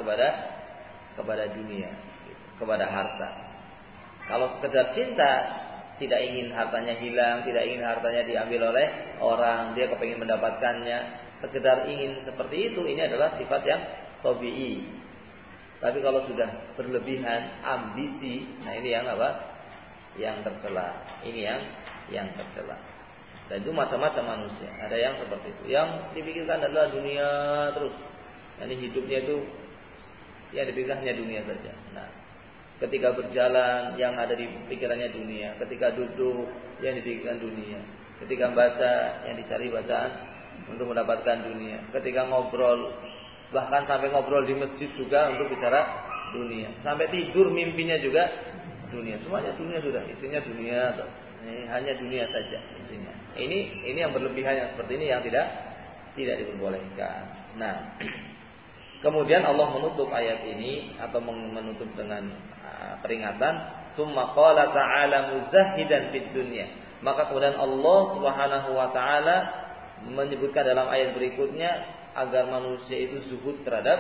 kepada dunia, kepada harta. Kalau sekedar cinta, tidak ingin hartanya hilang, tidak ingin hartanya diambil oleh orang, dia kepingin mendapatkannya, sekedar ingin seperti itu, ini adalah sifat yang tabi'i. Tapi kalau sudah berlebihan, ambisi, nah ini yang apa? Yang tercela. Ini yang tercela. Dan itu macam-macam manusia. Ada yang seperti itu. Yang dipikirkan adalah dunia terus. Jadi hidupnya itu yang dipikirkan hanya dunia saja. Nah, ketika berjalan yang ada di pikirannya dunia. Ketika duduk yang dipikirkan dunia. Ketika baca yang dicari bacaan untuk mendapatkan dunia. Ketika ngobrol, bahkan sampai ngobrol di masjid juga untuk bicara dunia. Sampai tidur mimpinya juga dunia. Semuanya dunia sudah. Isinya dunia. Ini hanya dunia saja isinya. Ini yang berlebihan yang seperti ini yang tidak diperbolehkan. Nah, kemudian Allah menutup ayat ini atau menutup dengan peringatan, summa qala ta'ala muzahhidan fid dunya. Maka kemudian Allah Subhanahu wa taala menyebutkan dalam ayat berikutnya agar manusia itu zuhud terhadap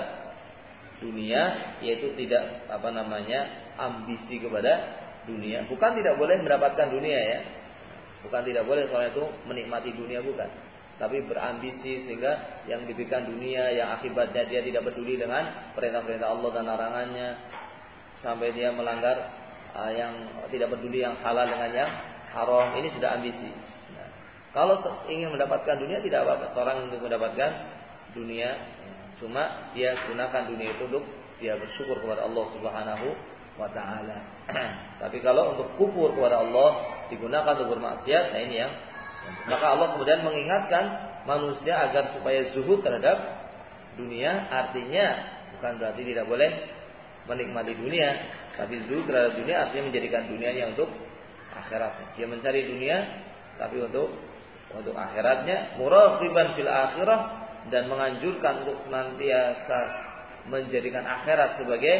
dunia, yaitu tidak ambisi kepada dunia. Bukan tidak boleh mendapatkan dunia ya. Bukan tidak boleh soal itu menikmati dunia, bukan. Tapi berambisi sehingga yang diberikan dunia yang akibatnya dia tidak peduli dengan perintah-perintah Allah dan larangannya, sampai dia melanggar yang tidak peduli yang halal dengan yang haram. Ini sudah ambisi. Nah, kalau ingin mendapatkan dunia tidak apa-apa. Seorang untuk mendapatkan dunia, cuma dia gunakan dunia itu untuk dia bersyukur kepada Allah Subhanahu wa ta'ala. Tapi kalau untuk kufur kepada Allah digunakan untuk bermaksiat, nah ini yang maka Allah kemudian mengingatkan manusia agar supaya zuhud terhadap dunia. Artinya bukan berarti tidak boleh menikmati dunia, tapi zuhud terhadap dunia artinya menjadikan dunianya untuk akhirat. Dia mencari dunia tapi untuk akhiratnya, muraqiban fil akhirah, dan menganjurkan untuk senantiasa menjadikan akhirat sebagai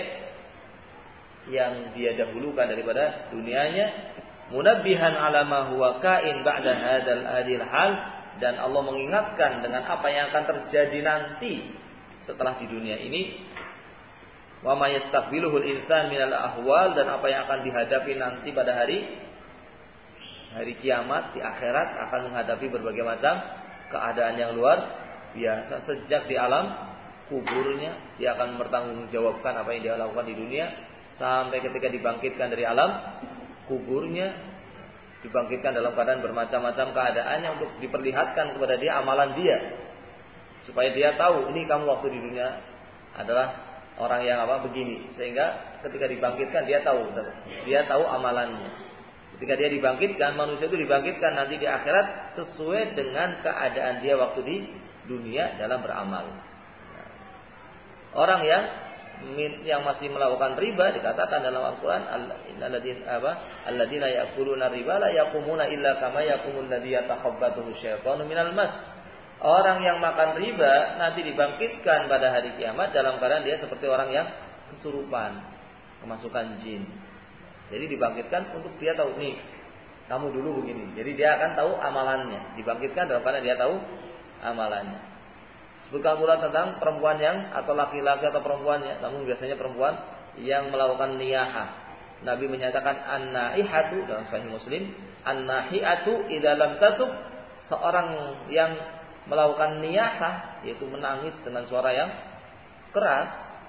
yang dia dahulukan daripada dunianya, munabbihan ala ma huwa kain ba'da hadil hal, dan Allah mengingatkan dengan apa yang akan terjadi nanti setelah di dunia ini, wa ma yastaqbiluhul insan minal ahwal, dan apa yang akan dihadapi nanti pada hari kiamat di akhirat, akan menghadapi berbagai macam keadaan yang luar biasa. Sejak di alam kuburnya dia akan mempertanggungjawabkan apa yang dia lakukan di dunia, sampai ketika dibangkitkan dari alam kuburnya, dibangkitkan dalam keadaan bermacam-macam keadaannya untuk diperlihatkan kepada dia amalan dia, supaya dia tahu ini kamu waktu di dunia adalah orang yang begini, sehingga ketika dibangkitkan dia tahu amalannya. Ketika dia dibangkitkan, manusia itu dibangkitkan nanti di akhirat sesuai dengan keadaan dia waktu di dunia dalam beramal. Orang yang masih melakukan riba dikatakan dalam Al-Qur'an, alladzina ya'kuluna riba la yaqumuna illa kama yaqumul ladzi yatakhabbathu syaitanu minal mas. Orang yang makan riba nanti dibangkitkan pada hari kiamat dalam keadaan dia seperti orang yang kesurupan, kemasukan jin. Jadi dibangkitkan untuk dia tahu nih, kamu dulu begini. Jadi dia akan tahu amalannya. Dibangkitkan dalam keadaan dia tahu amalannya. Sebutkan pula tentang perempuan yang atau laki-laki atau perempuannya, namun biasanya perempuan yang melakukan niyahah. Nabi menyatakan an-naihatu dalam Sahih Muslim, an-naihatu idza lam tatub, seorang yang melakukan niyahah yaitu menangis dengan suara yang keras,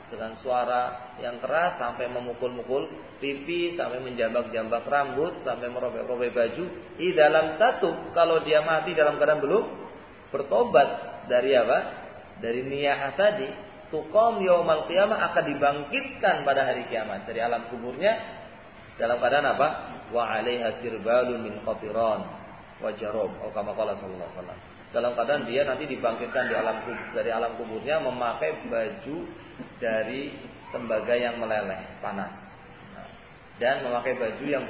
sampai memukul-mukul pipi, sampai menjambak-jambak rambut, sampai merobek-robek baju. Di dalam tatub, kalau dia mati dalam keadaan belum bertobat dari apa? Dari niyahah tadi, tuqam yaumal qiyamah, akan dibangkitkan pada hari kiamat dari alam kuburnya dalam keadaan apa? Wa 'alaiha sirbalun min qatiran wa jarab, atau kama qala sallallahu alaihi wasallam. Dalam keadaan dia nanti dibangkitkan dari alam kuburnya memakai baju dari tembaga yang meleleh, panas. Dan memakai baju yang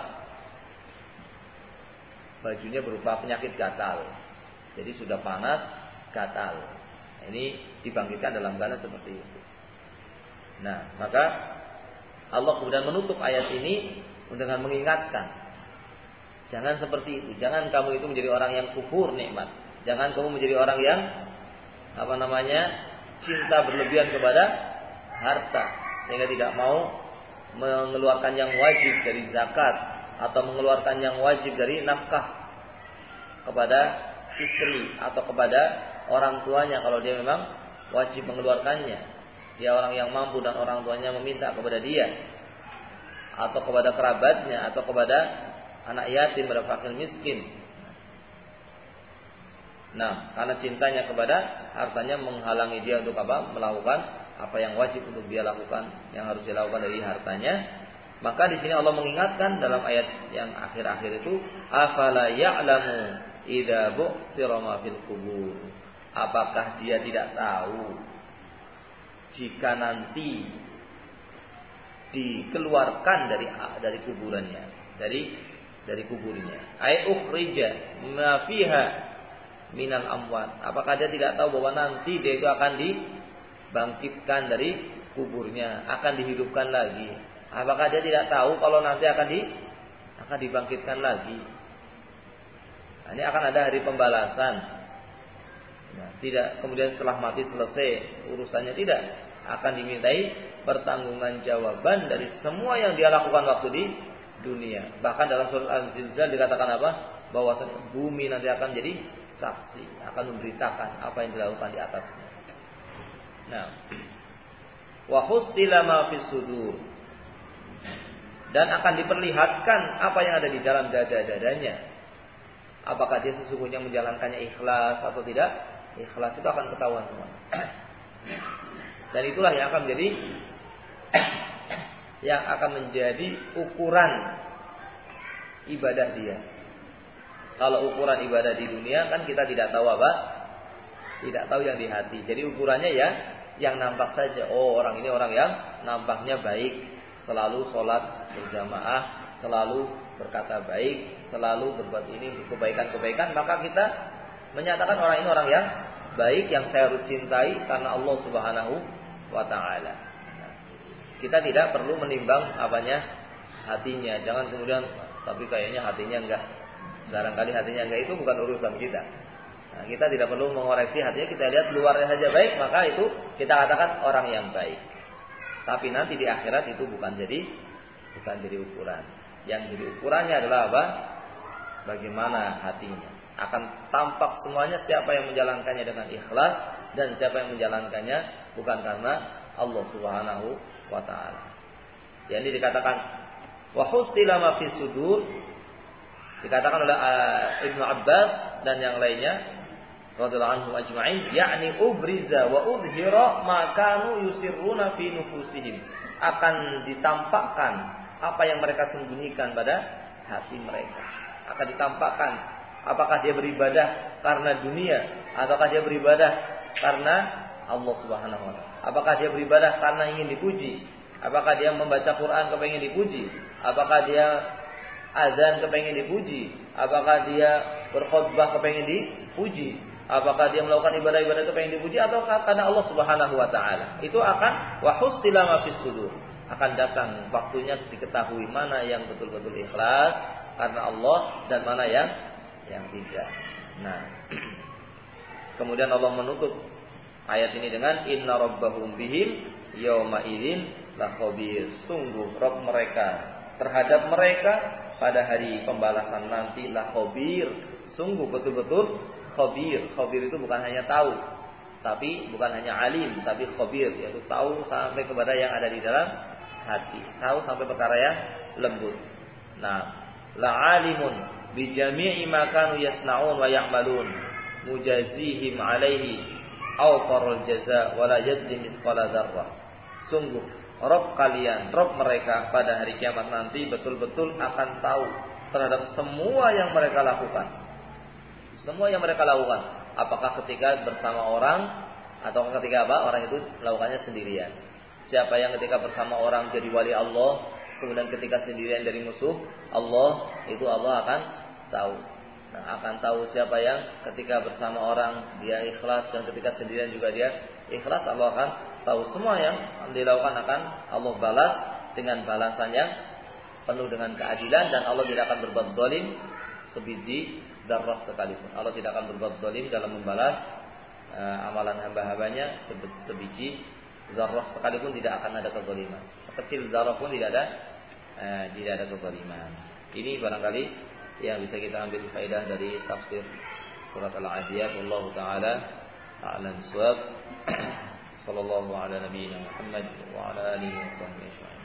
bajunya berupa penyakit gatal. Jadi sudah panas, gatal. Ini dibangkitkan dalam keadaan seperti itu. Nah, maka Allah kemudian menutup ayat ini dengan mengingatkan, jangan seperti itu. Jangan kamu itu menjadi orang yang kufur nikmat. Jangan kamu menjadi orang yang cinta berlebihan kepada harta sehingga tidak mau mengeluarkan yang wajib dari zakat atau mengeluarkan yang wajib dari nafkah kepada istri atau kepada orang tuanya kalau dia memang wajib mengeluarkannya. Dia orang yang mampu dan orang tuanya meminta kepada dia, atau kepada kerabatnya, atau kepada anak yatim, kepada fakir miskin. Nah, karena cintanya kepada hartanya menghalangi dia untuk melakukan apa yang wajib untuk dia lakukan, yang harus dia lakukan dari hartanya. Maka di sini Allah mengingatkan dalam ayat yang akhir-akhir itu, afala ya'lamu idza bu'thira ma fil qubur. Apakah dia tidak tahu jika nanti dikeluarkan dari kuburannya, dari kuburnya. Ai ukhrija ma fiha minal amwat. Apakah dia tidak tahu bahwa nanti dia itu akan dibangkitkan dari kuburnya, akan dihidupkan lagi? Apakah dia tidak tahu kalau nanti akan dibangkitkan lagi? Nah, ini akan ada hari pembalasan. Nah, tidak kemudian setelah mati selesai urusannya, tidak, akan dimintai pertanggungjawaban jawaban dari semua yang dia lakukan waktu di dunia. Bahkan dalam surat Az-Zilzal dikatakan apa? Bahwa bumi nanti akan jadi saksi, akan memberitakan apa yang dilakukan di atasnya. Nah, wa husila ma fis sudur, dan akan diperlihatkan apa yang ada di dalam dada-dadanya. Apakah dia sesungguhnya menjalankannya ikhlas atau tidak? Ikhlas itu akan ketahuan semua. Dan itulah yang akan menjadi ukuran ibadah dia. Kalau ukuran ibadah di dunia kan kita tidak tahu apa? Tidak tahu yang di hati. Jadi ukurannya ya yang nampak saja. Oh, orang ini orang yang nampaknya baik, selalu sholat berjamaah, selalu berkata baik, selalu berbuat ini kebaikan-kebaikan, maka kita menyatakan orang ini orang yang baik, yang saya harus cintai karena Allah Subhanahu wa taala. Kita tidak perlu menimbang hatinya. Jangan kemudian tapi kayaknya hatinya enggak. Barangkali hatinya enggak, itu bukan urusan kita. Nah, kita tidak perlu mengoreksi hatinya, kita lihat luarnya saja baik, maka itu kita katakan orang yang baik. Tapi nanti di akhirat itu bukan jadi ukuran. Yang jadi ukurannya adalah apa? Bagaimana hatinya. Akan tampak semuanya siapa yang menjalankannya dengan ikhlas dan siapa yang menjalankannya bukan karena Allah Subhanahu wa taala. Jadi dikatakan wa hustila ma fi sudur, dikatakan oleh Ibnu Abbas dan yang lainnya radhiyallahu anhum ajma'in, yakni ubriza wa udhira ma kanu yusirruna fi nufusihim, akan ditampakkan apa yang mereka sembunyikan pada hati mereka. Akan ditampakkan apakah dia beribadah karena dunia ataukah dia beribadah karena Allah Subhanahu wa taala. Apakah dia beribadah karena ingin dipuji? Apakah dia membaca Quran kepengen dipuji? Apakah dia azan kepengen dipuji? Apakah dia berkhutbah kepengen dipuji? Apakah dia melakukan ibadah-ibadah itu pengen dipuji atau karena Allah Subhanahu wa taala? Itu akan wa husila ma fis sudur. Akan datang waktunya diketahui mana yang betul-betul ikhlas karena Allah dan mana yang tidak. Nah, kemudian Allah menutup ayat ini dengan inna rabbahum bihim yauma idzin lakhabir. Sungguh Rabb mereka terhadap mereka pada hari pembalasan nanti lakhabir. Sungguh betul-betul khabir. Khabir itu bukan hanya tahu, tapi bukan hanya alim, tapi khabir, yaitu tahu sampai kepada yang ada di dalam hati, tahu sampai perkara yang lembut. Nah, la alimun bi jami'i ma kanu yasnaun wa ya'malun mujazihim alaihi awqarul jaza wa la yadlim mithqala dzarrah. Sungguh Rabb kalian, Rabb mereka pada hari kiamat nanti betul-betul akan tahu terhadap semua yang mereka lakukan. Semua yang mereka lakukan, apakah ketika bersama orang atau ketika orang itu melakukannya sendirian. Siapa yang ketika bersama orang jadi wali Allah, kemudian ketika sendirian dari musuh Allah, itu Allah akan tahu. Nah, akan tahu siapa yang ketika bersama orang dia ikhlas dan ketika sendirian juga dia ikhlas, Allah akan tahu. Semua yang dilakukan akan Allah balas dengan balasan yang penuh dengan keadilan, dan Allah tidak akan berbuat zalim sebiji darah sekalipun. Allah tidak akan berbuat zalim dalam membalas amalan hamba-hambanya sebiji zarrah sekalipun, tidak akan ada kezaliman. Sekecil zarrah pun tidak ada kezaliman. Ini barangkali yang bisa kita ambil faedah dari tafsir surat Al-Adiyat. Wallahu taala a'lam bissawab. Sallallahu ala nabiyyina Muhammad wa ala alihi washabbihi ajma'in.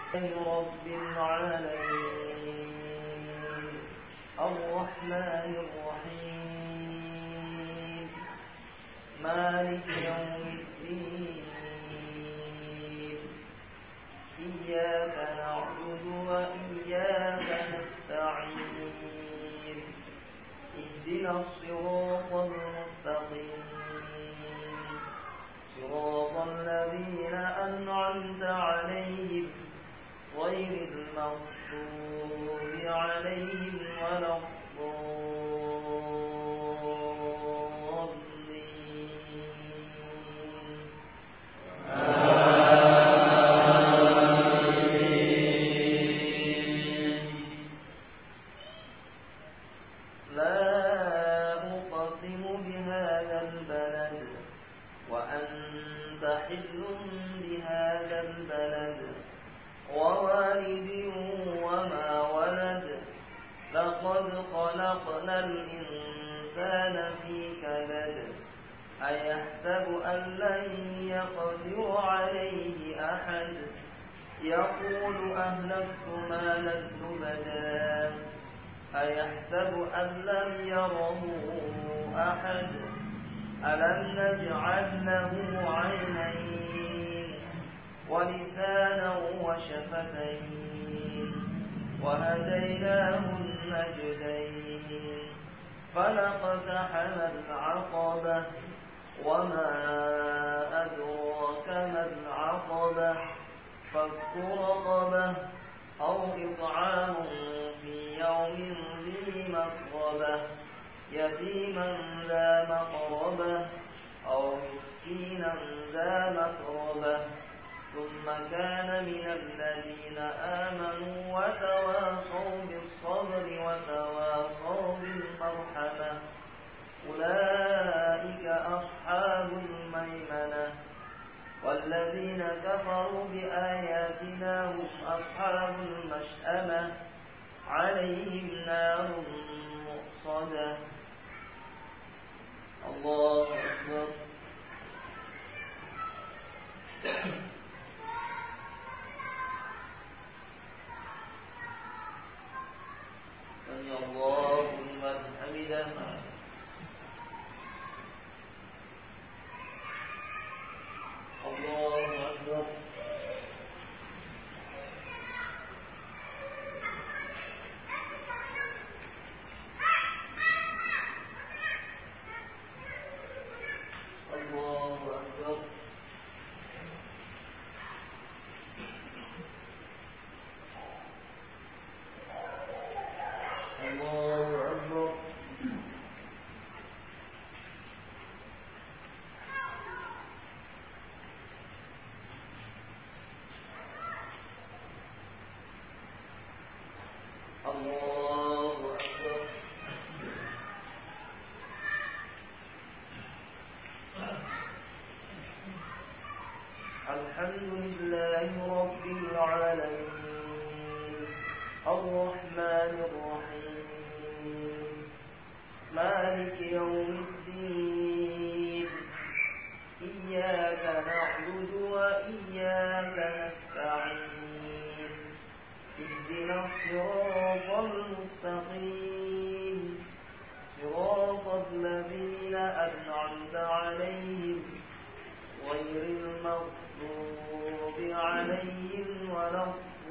رب العالمين الرحمن الرحيم مالك يوم الدين إياك نعبد وإياك نستعين اهدنا الصراط المستقيم صراط الذين أنعمت عليهم غير المغضوب عليهم ولا الإنسان في كبد أيحسب أن لن يقدر عليه أحد يقول أهلكت مالا لبدا أيحسب أن لم يره أحد ألم نجعل له عينين ولسانا وشفتين وهديناه النجدين فلاقتحم العقبة وما أدراك ما العقبة فك رقبة أو إطعام في يوم ذي مسغبة يتيما ذا مقربة أو مسكينا ذا متربة ثم كان من الذين آمنوا وتواصوا بالصبر وتواصوا بالمرحمة أولئك أصحاب الميمنة والذين كفروا بآياتنا هم أصحاب المشأمة عليهم نار مؤصدة الله أكبر سمع الله لمن حمده الله أكبر الله أكبر الحمد لله رب العالمين الرحمن الرحيم مالك يوم الدين إياك نعبد وإياك نستعين اهدنا الصراط المستقيم صراط الذين أنعمت عليهم غير المغضوب عليهم ولا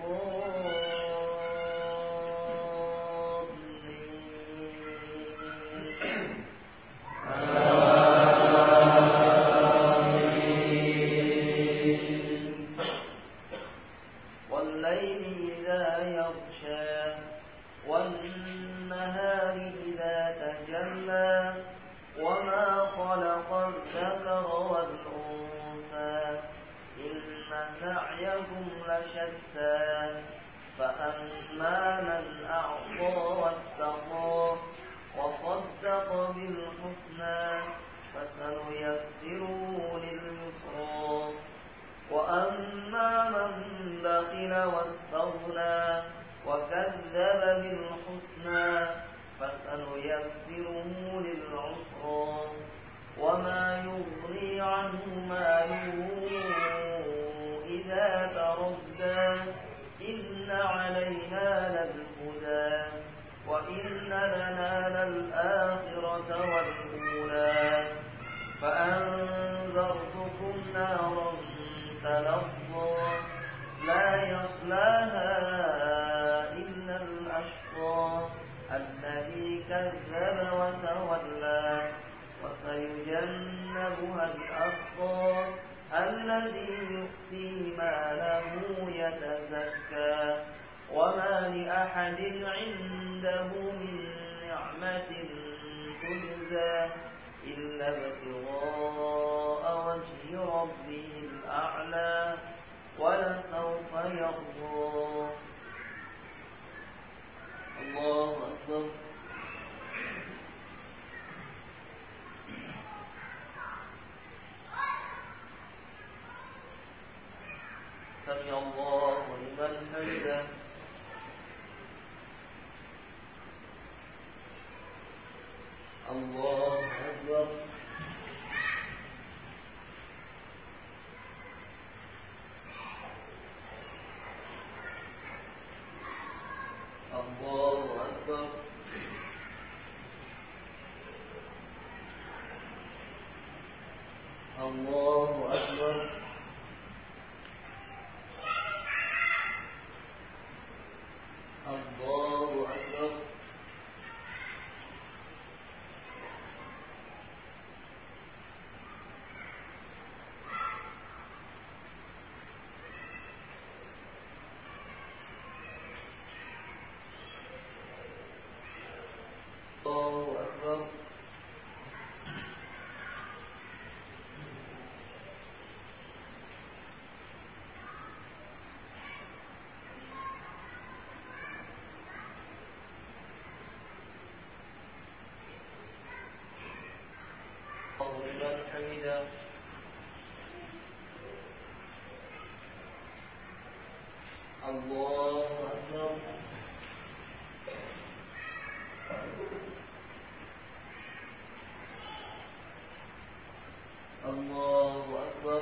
والليل إذا يغشى والنهار إذا تجلى وما خلق الذكر والأنثى إن سعيكم لشتى فأما من أعطى واتقى وصدق بالحسنى فسنيسره لليسرى وأما من بخل واستغنى وكذب بالحسنى فسنيسره للعسرى وما يغني عنه ماله إذا تردى لنا للآخرة والأولى فأنذرتكم نارا تلظى لا يصلاها إلا الأشقى الذي كذب وتولى وسيجنبها الأتقى الذي يؤتي ماله يتزكى وما لأحد عنده من نعمة تجزى إلا ابتغاء وجه ربه الأعلى ولسوف يرضى. الله أكبر. سمع الله لمن حمده. الله أكبر. الله أكبر. الله أكبر. الله أكبر. لمن حمده. الله أكبر. الله أكبر.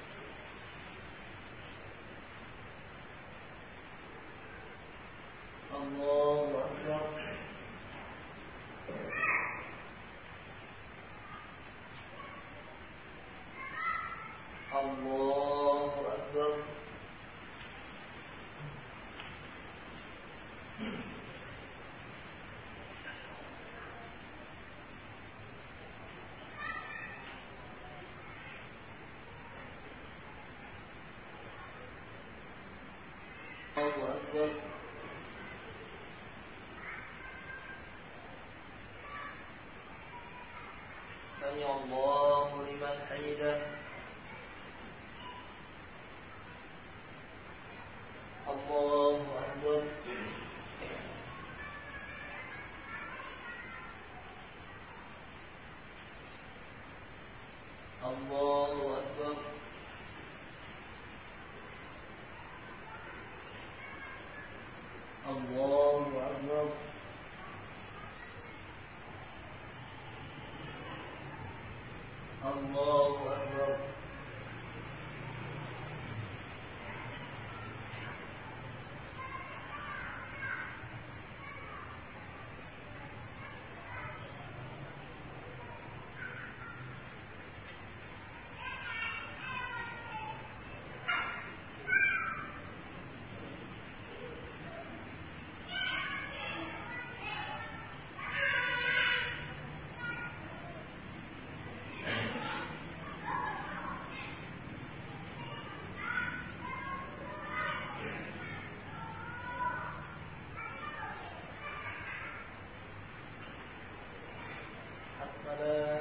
الله أكبر. الله أكبر. الله أكبر. سمع الله لمن حمده. الله أكبر. الله أكبر. الله أكبر. الله أكبر. الصلاة